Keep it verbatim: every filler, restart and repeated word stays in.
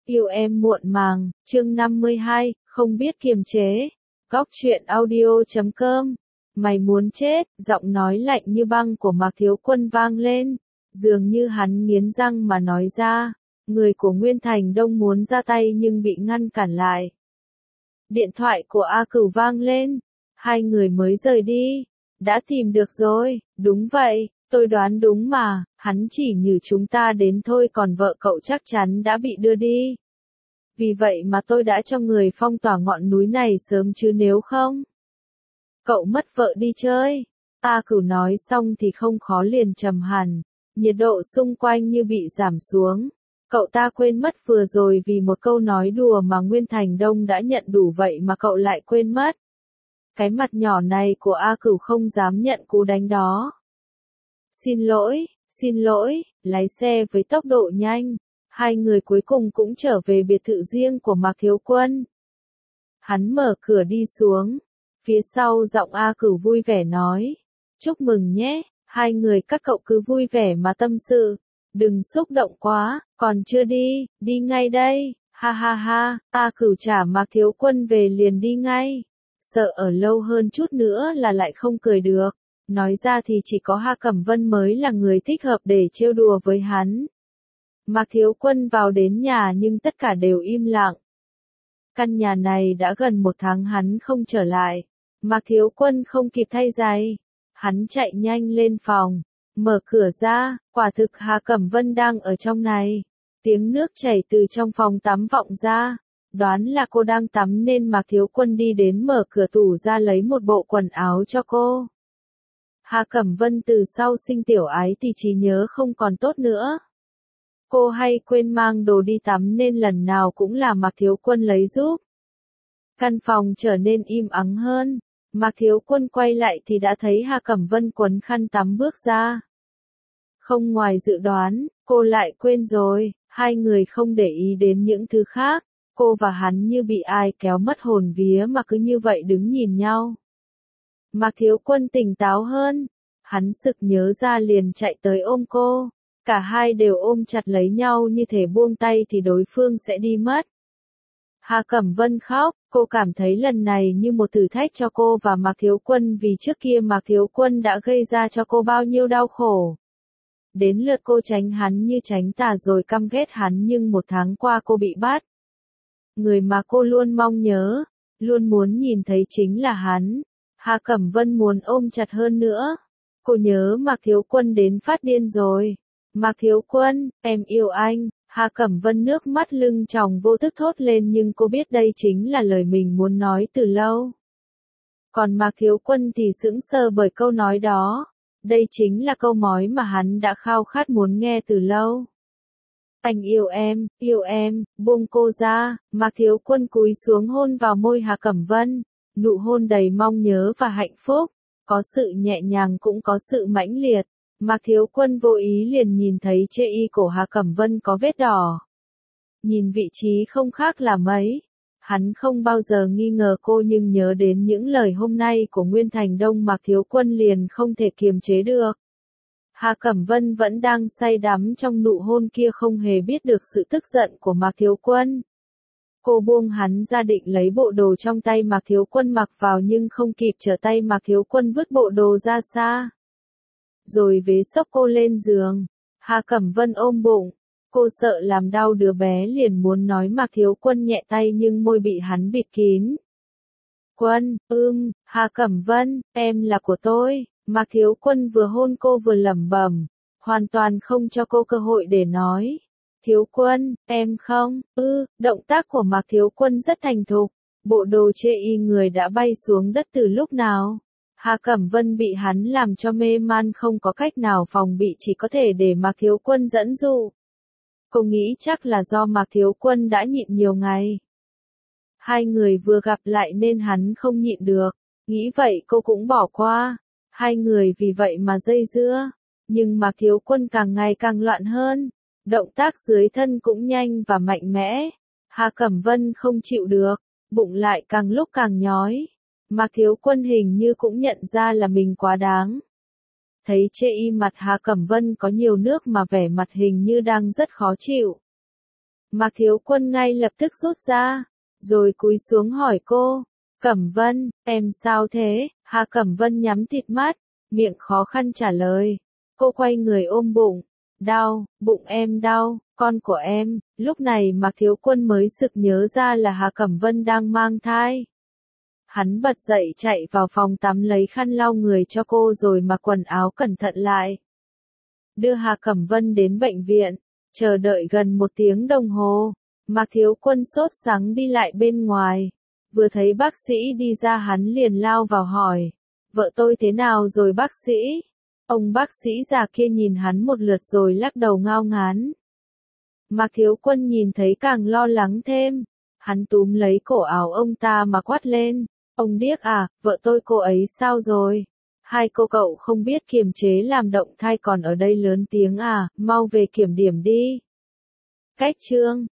Yêu em muộn màng, chương năm mươi hai, không biết kiềm chế. Góc truyện audio chấm com. Mày muốn chết, giọng nói lạnh như băng của Mạc Thiếu Quân vang lên. Dường như hắn nghiến răng mà nói ra. Người của Nguyên Thành Đông muốn ra tay nhưng bị ngăn cản lại. Điện thoại của A Cửu vang lên. Hai người mới rời đi. Đã tìm được rồi, đúng vậy, tôi đoán đúng mà, hắn chỉ nhử chúng ta đến thôi còn vợ cậu chắc chắn đã bị đưa đi. Vì vậy mà tôi đã cho người phong tỏa ngọn núi này sớm chứ nếu không. Cậu mất vợ đi chơi. A Cửu nói xong thì không khó liền trầm hẳn, nhiệt độ xung quanh như bị giảm xuống. Cậu ta quên mất vừa rồi vì một câu nói đùa mà Nguyên Thành Đông đã nhận đủ vậy mà cậu lại quên mất. Cái mặt nhỏ này của A Cửu không dám nhận cú đánh đó. Xin lỗi, xin lỗi, lái xe với tốc độ nhanh. Hai người cuối cùng cũng trở về biệt thự riêng của Mạc Thiếu Quân. Hắn mở cửa đi xuống. Phía sau giọng A Cửu vui vẻ nói. Chúc mừng nhé, hai người các cậu cứ vui vẻ mà tâm sự. Đừng xúc động quá, còn chưa đi, đi ngay đây. Ha ha ha, A Cửu trả Mạc Thiếu Quân về liền đi ngay. Sợ ở lâu hơn chút nữa là lại không cười được. Nói ra thì chỉ có Hà Cẩm Vân mới là người thích hợp để trêu đùa với hắn. Mạc Thiếu Quân vào đến nhà nhưng tất cả đều im lặng. Căn nhà này đã gần một tháng hắn không trở lại. Mạc Thiếu Quân không kịp thay giày. Hắn chạy nhanh lên phòng. Mở cửa ra, quả thực Hà Cẩm Vân đang ở trong này. Tiếng nước chảy từ trong phòng tắm vọng ra. Đoán là cô đang tắm nên Mạc Thiếu Quân đi đến mở cửa tủ ra lấy một bộ quần áo cho cô. Hà Cẩm Vân từ sau sinh tiểu ái thì trí nhớ không còn tốt nữa. Cô hay quên mang đồ đi tắm nên lần nào cũng là Mạc Thiếu Quân lấy giúp. Căn phòng trở nên im ắng hơn. Mạc Thiếu Quân quay lại thì đã thấy Hà Cẩm Vân quấn khăn tắm bước ra. Không ngoài dự đoán, cô lại quên rồi. Hai người không để ý đến những thứ khác. Cô và hắn như bị ai kéo mất hồn vía mà cứ như vậy đứng nhìn nhau. Mạc Thiếu Quân tỉnh táo hơn. Hắn sực nhớ ra liền chạy tới ôm cô. Cả hai đều ôm chặt lấy nhau như thể buông tay thì đối phương sẽ đi mất. Hà Cẩm Vân khóc, cô cảm thấy lần này như một thử thách cho cô và Mạc Thiếu Quân vì trước kia Mạc Thiếu Quân đã gây ra cho cô bao nhiêu đau khổ. Đến lượt cô tránh hắn như tránh tà rồi căm ghét hắn nhưng một tháng qua cô bị bắt. Người mà cô luôn mong nhớ, luôn muốn nhìn thấy chính là hắn. Hà Cẩm Vân muốn ôm chặt hơn nữa. Cô nhớ Mạc Thiếu Quân đến phát điên rồi. Mạc Thiếu Quân, em yêu anh. Hà Cẩm Vân nước mắt lưng tròng vô thức thốt lên nhưng cô biết đây chính là lời mình muốn nói từ lâu. Còn Mạc Thiếu Quân thì sững sờ bởi câu nói đó. Đây chính là câu nói mà hắn đã khao khát muốn nghe từ lâu. Anh yêu em, yêu em, buông cô ra. Mạc Thiếu Quân cúi xuống hôn vào môi Hà Cẩm Vân. Nụ hôn đầy mong nhớ và hạnh phúc. Có sự nhẹ nhàng cũng có sự mãnh liệt. Mạc Thiếu Quân vô ý liền nhìn thấy chê y cổ Hà Cẩm Vân có vết đỏ. Nhìn vị trí không khác là mấy. Hắn không bao giờ nghi ngờ cô nhưng nhớ đến những lời hôm nay của Nguyên Thành Đông Mạc Thiếu Quân liền không thể kiềm chế được. Hà Cẩm Vân vẫn đang say đắm trong nụ hôn kia không hề biết được sự tức giận của Mạc Thiếu Quân. Cô buông hắn ra định lấy bộ đồ trong tay Mạc Thiếu Quân mặc vào nhưng không kịp trở tay Mạc Thiếu Quân vứt bộ đồ ra xa. Rồi vế xốc cô lên giường. Hà Cẩm Vân ôm bụng. Cô sợ làm đau đứa bé liền muốn nói Mạc Thiếu Quân nhẹ tay nhưng môi bị hắn bịt kín. Quân, ưm, Hà Cẩm Vân, em là của tôi. Mạc Thiếu Quân vừa hôn cô vừa lẩm bẩm, hoàn toàn không cho cô cơ hội để nói. Thiếu Quân, em không, ư, động tác của Mạc Thiếu Quân rất thành thục. Bộ đồ chê y người đã bay xuống đất từ lúc nào. Hà Cẩm Vân bị hắn làm cho mê man không có cách nào phòng bị chỉ có thể để Mạc Thiếu Quân dẫn dụ. Cô nghĩ chắc là do Mạc Thiếu Quân đã nhịn nhiều ngày. Hai người vừa gặp lại nên hắn không nhịn được. Nghĩ vậy cô cũng bỏ qua. Hai người vì vậy mà dây dưa. Nhưng Mạc Thiếu Quân càng ngày càng loạn hơn. Động tác dưới thân cũng nhanh và mạnh mẽ. Hà Cẩm Vân không chịu được. Bụng lại càng lúc càng nhói. Mạc Thiếu Quân hình như cũng nhận ra là mình quá đáng. Thấy chê y mặt Hà Cẩm Vân có nhiều nước mà vẻ mặt hình như đang rất khó chịu. Mạc Thiếu Quân ngay lập tức rút ra, rồi cúi xuống hỏi cô, Cẩm Vân, em sao thế? Hà Cẩm Vân nhắm tịt mắt, miệng khó khăn trả lời. Cô quay người ôm bụng, đau, bụng em đau, con của em. Lúc này Mạc Thiếu Quân mới sực nhớ ra là Hà Cẩm Vân đang mang thai. Hắn bật dậy chạy vào phòng tắm lấy khăn lau người cho cô rồi mặc quần áo cẩn thận lại. Đưa Hà Cẩm Vân đến bệnh viện, chờ đợi gần một tiếng đồng hồ. Mạc Thiếu Quân sốt sắng đi lại bên ngoài. Vừa thấy bác sĩ đi ra hắn liền lao vào hỏi, vợ tôi thế nào rồi bác sĩ? Ông bác sĩ già kia nhìn hắn một lượt rồi lắc đầu ngao ngán. Mạc Thiếu Quân nhìn thấy càng lo lắng thêm. Hắn túm lấy cổ áo ông ta mà quát lên, ông điếc à, vợ tôi cô ấy sao rồi? Hai cô cậu không biết kiềm chế làm động thai còn ở đây lớn tiếng à, mau về kiểm điểm đi. Cách chương